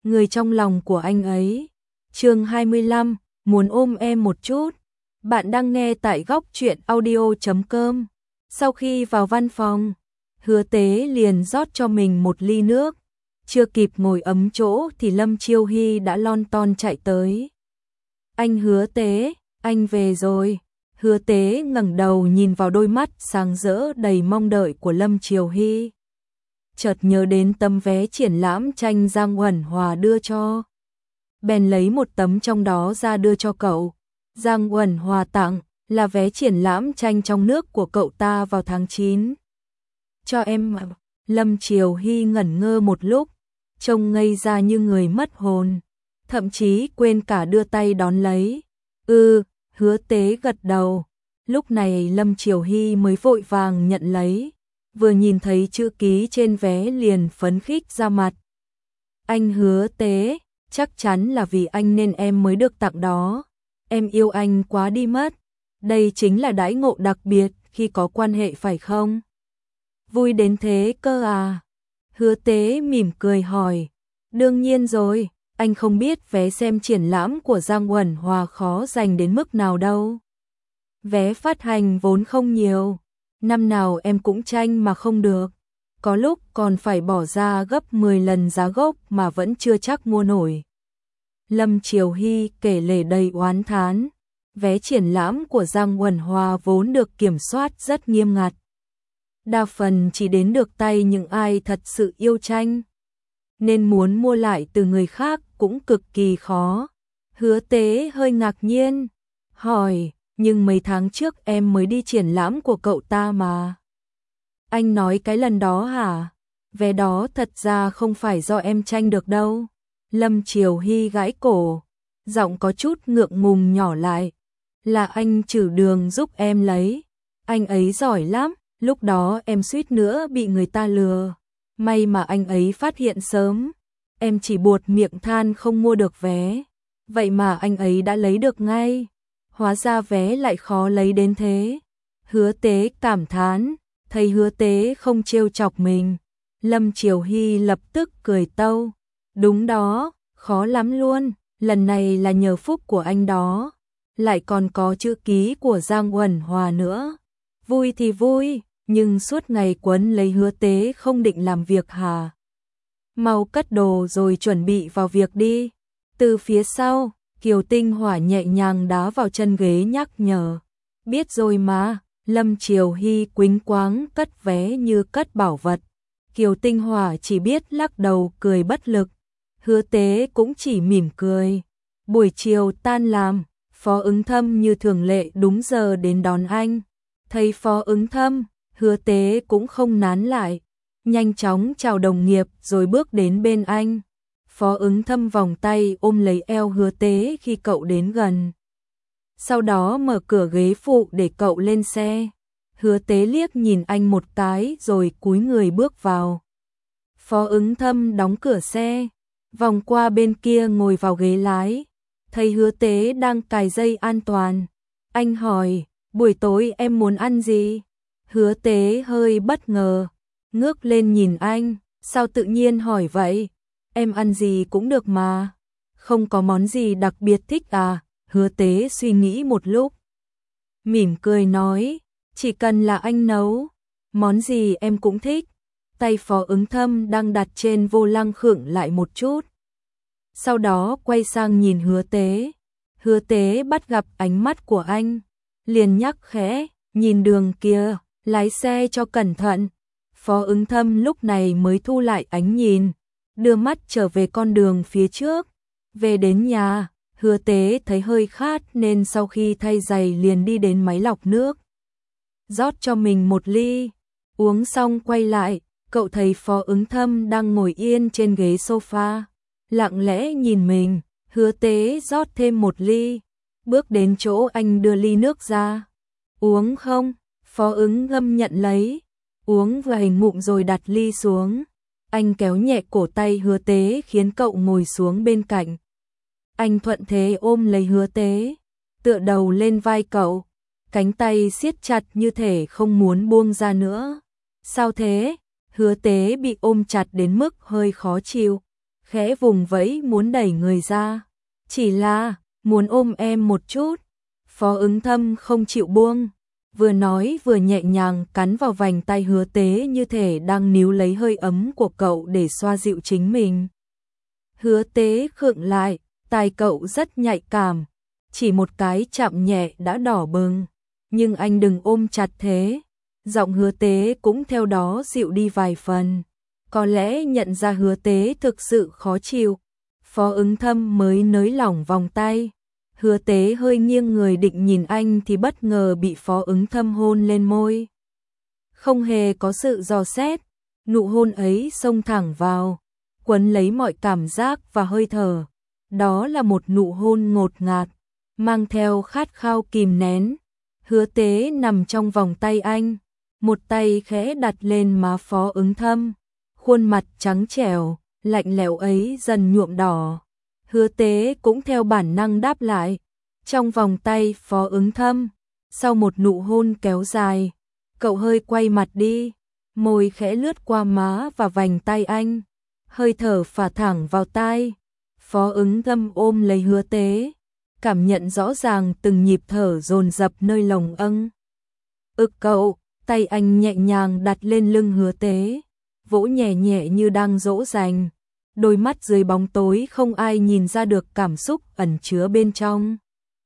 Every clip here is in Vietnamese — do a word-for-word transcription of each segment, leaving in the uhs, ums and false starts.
người trong lòng của anh ấy. Chương hai mươi lăm, muốn ôm em một chút. Bạn đang nghe tại góc truyện audio chấm com. Sau khi vào văn phòng, Hứa Tế liền rót cho mình một ly nước. Chưa kịp ngồi ấm chỗ thì Lâm Chiêu Hy đã lon ton chạy tới. Anh Hứa Tế, anh về rồi. Hứa Tế ngẩng đầu nhìn vào đôi mắt sáng rỡ đầy mong đợi của Lâm Chiêu Hy. Chợt nhớ đến tấm vé triển lãm tranh Giang Uẩn Hòa đưa cho. Bèn lấy một tấm trong đó ra đưa cho cậu. Giang Uẩn Hòa tặng là vé triển lãm tranh trong nước của cậu ta vào tháng chín. Cho em mà. Lâm Chiêu Hy ngẩn ngơ một lúc, trông ngây ra như người mất hồn, thậm chí quên cả đưa tay đón lấy. Ừ, Hứa Tế gật đầu. Lúc này Lâm Chiêu Hy mới vội vàng nhận lấy, vừa nhìn thấy chữ ký trên vé liền phấn khích ra mặt. Anh Hứa Tế, chắc chắn là vì anh nên em mới được tặng đó. Em yêu anh quá đi mất. Đây chính là đãi ngộ đặc biệt khi có quan hệ phải không? Vui đến thế cơ à? Hứa Tế mỉm cười hỏi. Đương nhiên rồi, anh không biết vé xem triển lãm của Giang Uẩn Hòa khó giành đến mức nào đâu. Vé phát hành vốn không nhiều, năm nào em cũng tranh mà không được. Có lúc còn phải bỏ ra gấp mười lần giá gốc mà vẫn chưa chắc mua nổi. Lâm Chiêu Hy kể lể đầy oán thán. Vé triển lãm của Giang Uẩn Hòa vốn được kiểm soát rất nghiêm ngặt. Đa phần chỉ đến được tay những ai thật sự yêu tranh, nên muốn mua lại từ người khác cũng cực kỳ khó. Hứa Tế hơi ngạc nhiên, hỏi, nhưng mấy tháng trước em mới đi triển lãm của cậu ta mà. Anh nói cái lần đó hả? Vé đó thật ra không phải do em tranh được đâu. Lâm Chiêu Hy gãi cổ, giọng có chút ngượng ngùng nhỏ lại. Là anh Trử Đường giúp em lấy. Anh ấy giỏi lắm, lúc đó em suýt nữa bị người ta lừa. May mà anh ấy phát hiện sớm. Em chỉ buột miệng than không mua được vé. Vậy mà anh ấy đã lấy được ngay. Hóa ra vé lại khó lấy đến thế. Hứa Tế cảm thán, thấy Hứa Tế không trêu chọc mình. Lâm Chiêu Hy lập tức cười tâu. Đúng đó, khó lắm luôn, lần này là nhờ phúc của anh đó. Lại còn có chữ ký của Giang Uẩn Hòa nữa. Vui thì vui, nhưng suốt ngày quấn lấy Hứa Tế không định làm việc hả? Mau cất đồ rồi chuẩn bị vào việc đi. Từ phía sau, Kiều Tinh Hỏa nhẹ nhàng đá vào chân ghế nhắc nhở. Biết rồi mà. Lâm Chiêu Hy quýnh quáng cất vé như cất bảo vật. Kiều Tinh Hỏa chỉ biết lắc đầu cười bất lực. Hứa Tế cũng chỉ mỉm cười. Buổi chiều tan làm, Phó Ứng Thâm như thường lệ đúng giờ đến đón anh. Thấy Phó Ứng Thâm, Hứa Tế cũng không nán lại, nhanh chóng chào đồng nghiệp rồi bước đến bên anh. Phó Ứng Thâm vòng tay ôm lấy eo Hứa Tế khi cậu đến gần. Sau đó mở cửa ghế phụ để cậu lên xe. Hứa Tế liếc nhìn anh một cái rồi cúi người bước vào. Phó Ứng Thâm đóng cửa xe, vòng qua bên kia ngồi vào ghế lái. Thấy Hứa Tế đang cài dây an toàn, anh hỏi, buổi tối em muốn ăn gì? Hứa Tế hơi bất ngờ, ngước lên nhìn anh, sao tự nhiên hỏi vậy? Em ăn gì cũng được mà. Không có món gì đặc biệt thích à? Hứa Tế suy nghĩ một lúc, mỉm cười nói, chỉ cần là anh nấu, món gì em cũng thích. Tay Phó Ứng Thâm đang đặt trên vô lăng khựng lại một chút. Sau đó quay sang nhìn Hứa Tế. Hứa Tế bắt gặp ánh mắt của anh, liền nhắc khẽ, nhìn đường kia, lái xe cho cẩn thận. Phó Ứng Thâm lúc này mới thu lại ánh nhìn, đưa mắt trở về con đường phía trước. Về đến nhà, Hứa Tế thấy hơi khát nên sau khi thay giày liền đi đến máy lọc nước. Rót cho mình một ly, uống xong quay lại, cậu thấy Phó Ứng Thâm đang ngồi yên trên ghế sofa, lặng lẽ nhìn mình. Hứa Tế rót thêm một ly, bước đến chỗ anh đưa ly nước ra. Uống không? Phó Ứng Thâm nhận lấy, uống vài ngụm rồi đặt ly xuống. Anh kéo nhẹ cổ tay Hứa Tế khiến cậu ngồi xuống bên cạnh. Anh thuận thế ôm lấy Hứa Tế, tựa đầu lên vai cậu, cánh tay siết chặt như thể không muốn buông ra nữa. Sao thế? Hứa Tế bị ôm chặt đến mức hơi khó chịu. khẽ vùng vẫy muốn đẩy người ra. Chỉ là, muốn ôm em một chút. Phó Ứng Thâm không chịu buông, vừa nói vừa nhẹ nhàng cắn vào vành tay Hứa Tế như thể đang níu lấy hơi ấm của cậu để xoa dịu chính mình. Hứa Tế khựng lại, tai cậu rất nhạy cảm, chỉ một cái chạm nhẹ đã đỏ bừng, nhưng anh đừng ôm chặt thế. Giọng Hứa Tế cũng theo đó dịu đi vài phần, có lẽ nhận ra Hứa Tế thực sự khó chịu. Phó Ứng Thâm mới nới lỏng vòng tay. Hứa Tế hơi nghiêng người định nhìn anh thì bất ngờ bị Phó Ứng Thâm hôn lên môi. Không hề có sự dò xét, nụ hôn ấy xông thẳng vào, quấn lấy mọi cảm giác và hơi thở. Đó là một nụ hôn ngột ngạt, mang theo khát khao kìm nén. Hứa Tế nằm trong vòng tay anh, một tay khẽ đặt lên má Phó Ứng Thâm, khuôn mặt trắng trẻo, lạnh lẽo ấy dần nhuộm đỏ. Hứa Tế cũng theo bản năng đáp lại, trong vòng tay Phó Ứng Thâm. Sau một nụ hôn kéo dài, cậu hơi quay mặt đi, môi khẽ lướt qua má và vành tay anh, hơi thở phả thẳng vào tai. Phó Ứng Thâm ôm lấy Hứa Tế, cảm nhận rõ ràng từng nhịp thở dồn dập nơi lồng âng. Ực cậu, tay anh nhẹ nhàng đặt lên lưng Hứa Tế, vỗ nhẹ nhẹ như đang dỗ dành. Đôi mắt dưới bóng tối không ai nhìn ra được cảm xúc ẩn chứa bên trong.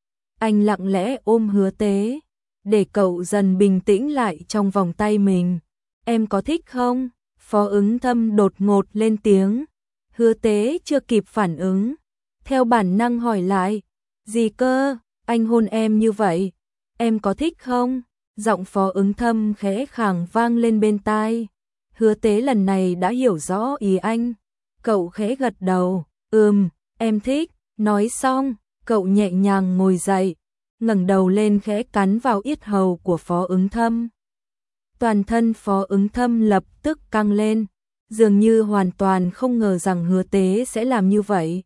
Anh lặng lẽ ôm Hứa Tế, để cậu dần bình tĩnh lại trong vòng tay mình. Em có thích không? Phó Ứng Thâm đột ngột lên tiếng. Hứa Tế chưa kịp phản ứng, theo bản năng hỏi lại. Gì cơ? Anh hôn em như vậy, em có thích không? Giọng Phó Ứng Thâm khẽ khàng vang lên bên tai. Hứa Tế lần này đã hiểu rõ ý anh. Cậu khẽ gật đầu, ừm, em thích. Nói xong, cậu nhẹ nhàng ngồi dậy, ngẩng đầu lên khẽ cắn vào yết hầu của Phó Ứng Thâm. Toàn thân Phó Ứng Thâm lập tức căng lên, dường như hoàn toàn không ngờ rằng Hứa Tế sẽ làm như vậy.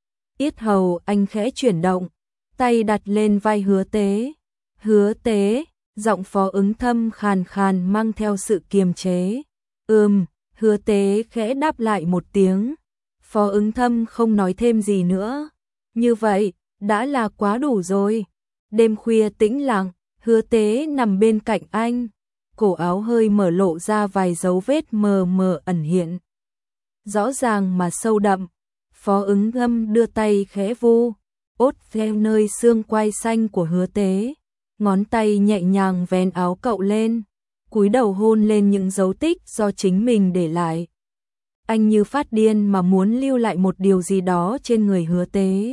Yết hầu anh khẽ chuyển động, tay đặt lên vai Hứa Tế. Hứa Tế, giọng Phó Ứng Thâm khàn khàn mang theo sự kiềm chế. Ừm. Hứa Tế khẽ đáp lại một tiếng. Phó Ứng Thâm không nói thêm gì nữa. Như vậy, đã là quá đủ rồi. Đêm khuya tĩnh lặng, Hứa Tế nằm bên cạnh anh. Cổ áo hơi mở lộ ra vài dấu vết mờ mờ ẩn hiện. Rõ ràng mà sâu đậm. Phó Ứng Thâm đưa tay khẽ vu, ốt theo nơi xương quai xanh của Hứa Tế. Ngón tay nhẹ nhàng vén áo cậu lên, cúi đầu hôn lên những dấu tích do chính mình để lại. Anh như phát điên mà muốn lưu lại một điều gì đó trên người Hứa Tế.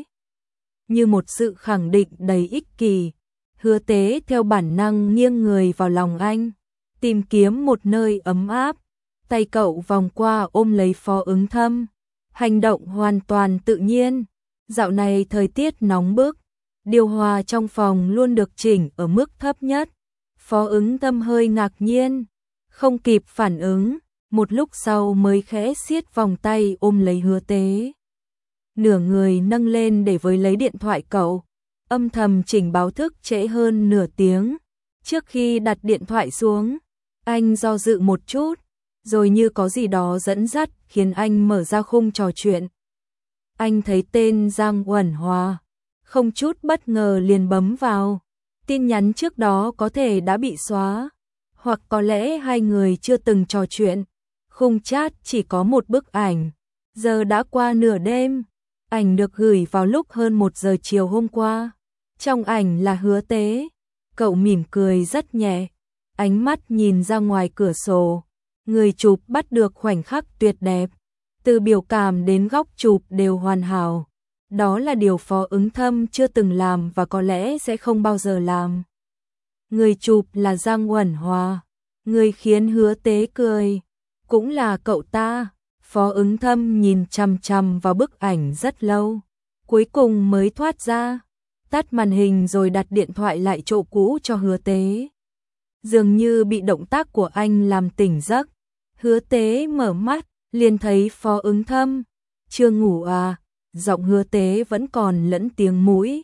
Như một sự khẳng định đầy ích kỷ, Hứa Tế theo bản năng nghiêng người vào lòng anh, tìm kiếm một nơi ấm áp. Tay cậu vòng qua ôm lấy Phó Ứng Thâm, hành động hoàn toàn tự nhiên. Dạo này thời tiết nóng bức, điều hòa trong phòng luôn được chỉnh ở mức thấp nhất. Phó Ứng Thâm hơi ngạc nhiên, không kịp phản ứng, một lúc sau mới khẽ siết vòng tay ôm lấy Hứa Tế. Nửa người nâng lên để với lấy điện thoại cậu, âm thầm chỉnh báo thức trễ hơn nửa tiếng. Trước khi đặt điện thoại xuống, anh do dự một chút, rồi như có gì đó dẫn dắt khiến anh mở ra khung trò chuyện. Anh thấy tên Giang Uẩn Hòa, không chút bất ngờ liền bấm vào. Tin nhắn trước đó có thể đã bị xóa, hoặc có lẽ hai người chưa từng trò chuyện. Khung chat chỉ có một bức ảnh. Giờ đã qua nửa đêm, ảnh được gửi vào lúc hơn một giờ chiều hôm qua. Trong ảnh là Hứa Tế, cậu mỉm cười rất nhẹ, ánh mắt nhìn ra ngoài cửa sổ. Người chụp bắt được khoảnh khắc tuyệt đẹp, từ biểu cảm đến góc chụp đều hoàn hảo. Đó là điều Phó Ứng Thâm chưa từng làm và có lẽ sẽ không bao giờ làm. Người chụp là Giang Uẩn Hòa, người khiến Hứa Tế cười cũng là cậu ta. Phó Ứng Thâm nhìn chằm chằm vào bức ảnh rất lâu, cuối cùng mới thoát ra, tắt màn hình rồi đặt điện thoại lại chỗ cũ cho Hứa Tế. Dường như bị động tác của anh làm tỉnh giấc, Hứa Tế mở mắt, liền thấy Phó Ứng Thâm. Chưa ngủ à? Giọng Hứa Tế vẫn còn lẫn tiếng mũi.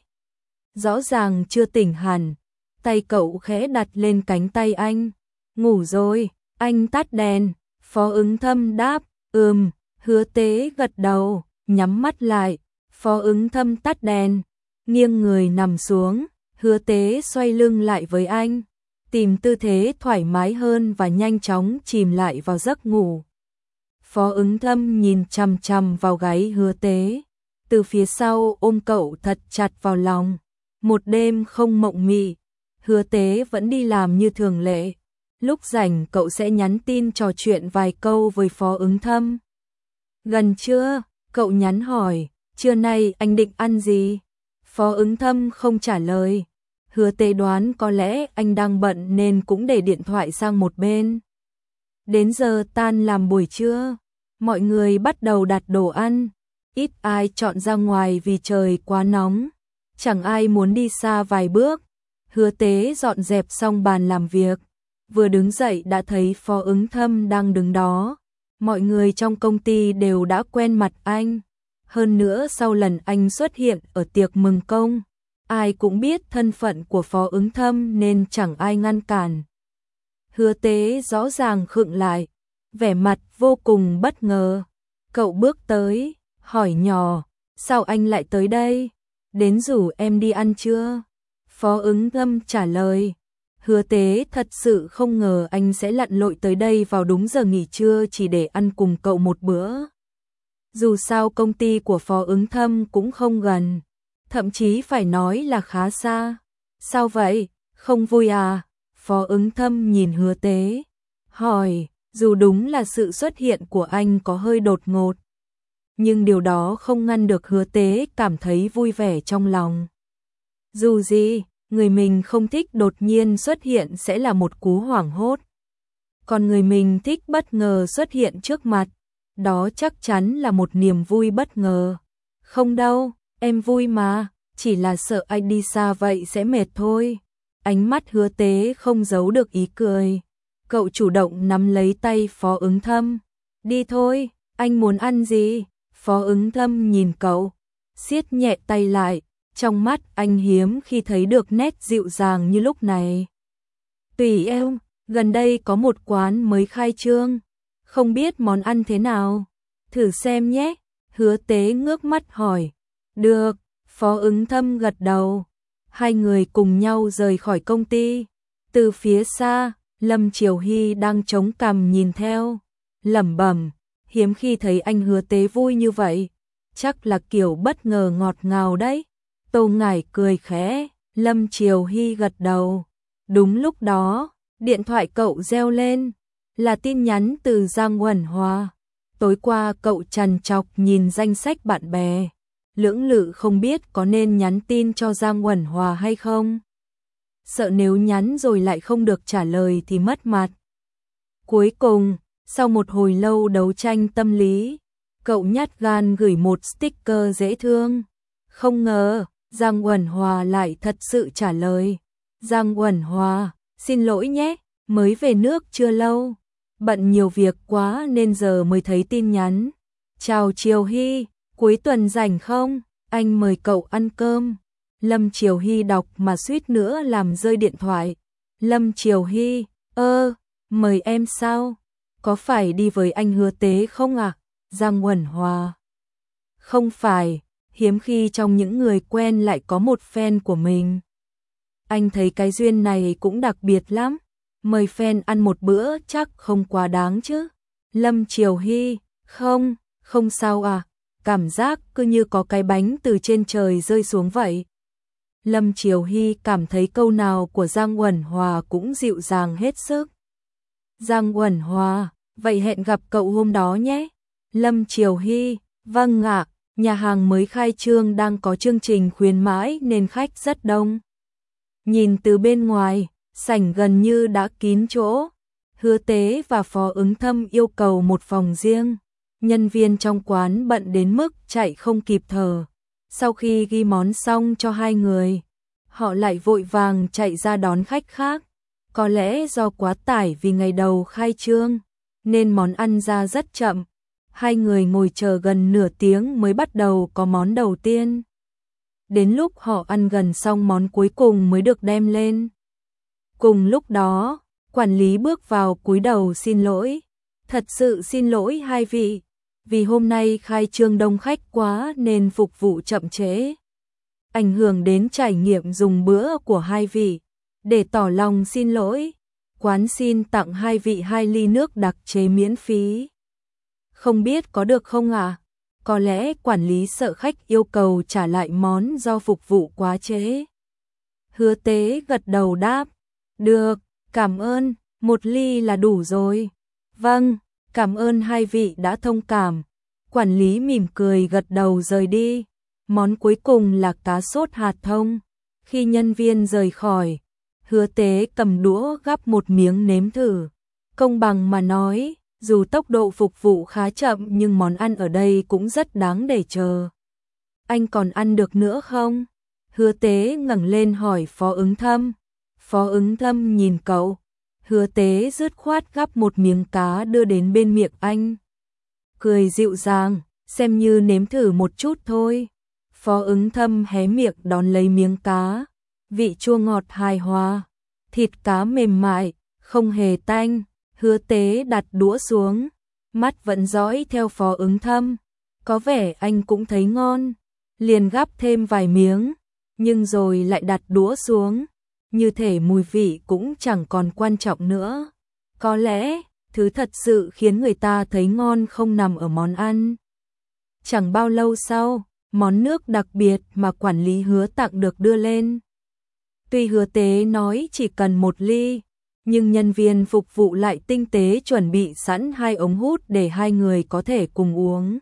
Rõ ràng chưa tỉnh hẳn, tay cậu khẽ đặt lên cánh tay anh. Ngủ rồi, anh tắt đèn. Phó Ứng Thâm đáp, ừm, Hứa Tế gật đầu, nhắm mắt lại, Phó Ứng Thâm tắt đèn, nghiêng người nằm xuống, Hứa Tế xoay lưng lại với anh, tìm tư thế thoải mái hơn và nhanh chóng chìm lại vào giấc ngủ. Phó Ứng Thâm nhìn chằm chằm vào gáy Hứa Tế, từ phía sau ôm cậu thật chặt vào lòng. Một đêm không mộng mị, Hứa Tế vẫn đi làm như thường lệ. Lúc rảnh cậu sẽ nhắn tin trò chuyện vài câu với Phó Ứng Thâm. Gần trưa, cậu nhắn hỏi, trưa nay anh định ăn gì? Phó Ứng Thâm không trả lời. Hứa Tế đoán có lẽ anh đang bận nên cũng để điện thoại sang một bên. Đến giờ tan làm buổi trưa, mọi người bắt đầu đặt đồ ăn. Ít ai chọn ra ngoài vì trời quá nóng. Chẳng ai muốn đi xa vài bước. Hứa Tế dọn dẹp xong bàn làm việc, vừa đứng dậy đã thấy Phó Ứng Thâm đang đứng đó. Mọi người trong công ty đều đã quen mặt anh. Hơn nữa sau lần anh xuất hiện ở tiệc mừng công, ai cũng biết thân phận của Phó Ứng Thâm nên chẳng ai ngăn cản. Hứa Tế rõ ràng khựng lại, vẻ mặt vô cùng bất ngờ. Cậu bước tới, hỏi nhỏ, sao anh lại tới đây? Đến rủ em đi ăn chưa? Phó Ứng Thâm trả lời. Hứa Tế thật sự không ngờ anh sẽ lặn lội tới đây vào đúng giờ nghỉ trưa chỉ để ăn cùng cậu một bữa. Dù sao công ty của Phó Ứng Thâm cũng không gần, thậm chí phải nói là khá xa. Sao vậy, không vui à? Phó Ứng Thâm nhìn Hứa Tế, hỏi, dù đúng là sự xuất hiện của anh có hơi đột ngột, nhưng điều đó không ngăn được Hứa Tế cảm thấy vui vẻ trong lòng. Dù gì, người mình không thích đột nhiên xuất hiện sẽ là một cú hoảng hốt. Còn người mình thích bất ngờ xuất hiện trước mặt, đó chắc chắn là một niềm vui bất ngờ. Không đâu, em vui mà, chỉ là sợ anh đi xa vậy sẽ mệt thôi. Ánh mắt Hứa Tế không giấu được ý cười. Cậu chủ động nắm lấy tay Phó Ứng Thâm. Đi thôi, anh muốn ăn gì? Phó Ứng Thâm nhìn cậu, siết nhẹ tay lại. Trong mắt anh hiếm khi thấy được nét dịu dàng như lúc này. Tùy em, gần đây có một quán mới khai trương, không biết món ăn thế nào, thử xem nhé. Hứa Tế ngước mắt hỏi. Được, Phó Ứng Thâm gật đầu. Hai người cùng nhau rời khỏi công ty. Từ phía xa, Lâm Triều Hy đang chống cằm nhìn theo, lẩm bẩm, hiếm khi thấy anh Hứa Tế vui như vậy, chắc là kiểu bất ngờ ngọt ngào đấy. Tô Ngải cười khẽ, Lâm Triều Hy gật đầu. Đúng lúc đó, điện thoại cậu reo lên, là tin nhắn từ Giang Uẩn Hòa. Tối qua cậu trằn trọc nhìn danh sách bạn bè, lưỡng lự không biết có nên nhắn tin cho Giang Uẩn Hòa hay không. Sợ nếu nhắn rồi lại không được trả lời thì mất mặt. Cuối cùng, sau một hồi lâu đấu tranh tâm lý, cậu nhát gan gửi một sticker dễ thương. Không ngờ, Giang Uẩn Hòa lại thật sự trả lời. Giang Uẩn Hòa, xin lỗi nhé, mới về nước chưa lâu, bận nhiều việc quá nên giờ mới thấy tin nhắn. Chào Triều Hy, cuối tuần rảnh không? Anh mời cậu ăn cơm. Lâm Triều Hy đọc mà suýt nữa làm rơi điện thoại. Lâm Triều Hy, ơ, mời em sao? Có phải đi với anh Hứa Tế không ạ? À? Giang Uẩn Hòa, không phải, hiếm khi trong những người quen lại có một fan của mình. Anh thấy cái duyên này cũng đặc biệt lắm, mời fan ăn một bữa chắc không quá đáng chứ. Lâm Triều Hy, không, không sao à, cảm giác cứ như có cái bánh từ trên trời rơi xuống vậy. Lâm Triều Hy cảm thấy câu nào của Giang Uẩn Hòa cũng dịu dàng hết sức. Giang Uẩn Hòa, vậy hẹn gặp cậu hôm đó nhé. Lâm Triều Hy, vâng ạ, nhà hàng mới khai trương đang có chương trình khuyến mãi nên khách rất đông. Nhìn từ bên ngoài, sảnh gần như đã kín chỗ. Hứa Tế và Phó Ứng Thâm yêu cầu một phòng riêng. Nhân viên trong quán bận đến mức chạy không kịp thở. Sau khi ghi món xong cho hai người, họ lại vội vàng chạy ra đón khách khác. Có lẽ do quá tải vì ngày đầu khai trương, nên món ăn ra rất chậm. Hai người ngồi chờ gần nửa tiếng mới bắt đầu có món đầu tiên. Đến lúc họ ăn gần xong món cuối cùng mới được đem lên. Cùng lúc đó, quản lý bước vào cúi đầu xin lỗi. Thật sự xin lỗi hai vị, vì hôm nay khai trương đông khách quá nên phục vụ chậm trễ, ảnh hưởng đến trải nghiệm dùng bữa của hai vị. Để tỏ lòng xin lỗi, quán xin tặng hai vị hai ly nước đặc chế miễn phí. Không biết có được không ạ? À? Có lẽ quản lý sợ khách yêu cầu trả lại món do phục vụ quá trễ. Hứa Tế gật đầu đáp, được, cảm ơn, một ly là đủ rồi. Vâng, cảm ơn hai vị đã thông cảm. Quản lý mỉm cười gật đầu rời đi. Món cuối cùng là cá sốt hạt thông. Khi nhân viên rời khỏi, Hứa Tế cầm đũa gắp một miếng nếm thử. Công bằng mà nói, dù tốc độ phục vụ khá chậm nhưng món ăn ở đây cũng rất đáng để chờ. Anh còn ăn được nữa không? Hứa Tế ngẩng lên hỏi Phó Ứng Thâm. Phó Ứng Thâm nhìn cậu. Hứa Tế dứt khoát gắp một miếng cá đưa đến bên miệng anh. Cười dịu dàng, xem như nếm thử một chút thôi. Phó Ứng Thâm hé miệng đón lấy miếng cá. Vị chua ngọt hài hòa, thịt cá mềm mại, không hề tanh. Hứa Tế đặt đũa xuống, mắt vẫn dõi theo Phó Ứng Thâm. Có vẻ anh cũng thấy ngon, liền gắp thêm vài miếng, nhưng rồi lại đặt đũa xuống. Như thể mùi vị cũng chẳng còn quan trọng nữa. Có lẽ, thứ thật sự khiến người ta thấy ngon không nằm ở món ăn. Chẳng bao lâu sau, món nước đặc biệt mà quản lý Hứa tặng được đưa lên. Tuy Hứa Tế nói chỉ cần một ly, nhưng nhân viên phục vụ lại tinh tế chuẩn bị sẵn hai ống hút để hai người có thể cùng uống.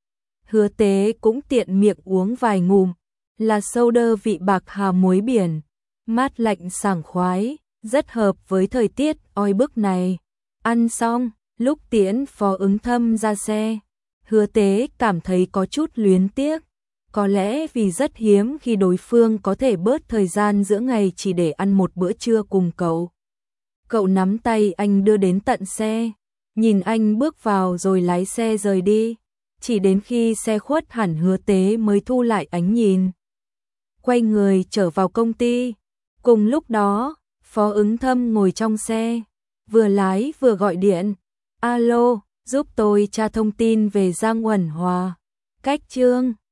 Hứa Tế cũng tiện miệng uống vài ngụm, là soda vị bạc hà muối biển, mát lạnh sảng khoái, rất hợp với thời tiết oi bức này. Ăn xong, lúc tiễn Phó Ứng Thâm ra xe, Hứa Tế cảm thấy có chút luyến tiếc. Có lẽ vì rất hiếm khi đối phương có thể bớt thời gian giữa ngày chỉ để ăn một bữa trưa cùng cậu. Cậu nắm tay anh đưa đến tận xe, nhìn anh bước vào rồi lái xe rời đi. Chỉ đến khi xe khuất hẳn Hứa Tế mới thu lại ánh nhìn. Quay người trở vào công ty. Cùng lúc đó, Phó Ứng Thâm ngồi trong xe, vừa lái vừa gọi điện. Alo, giúp tôi tra thông tin về Giang Uẩn Hòa. Cách Trương.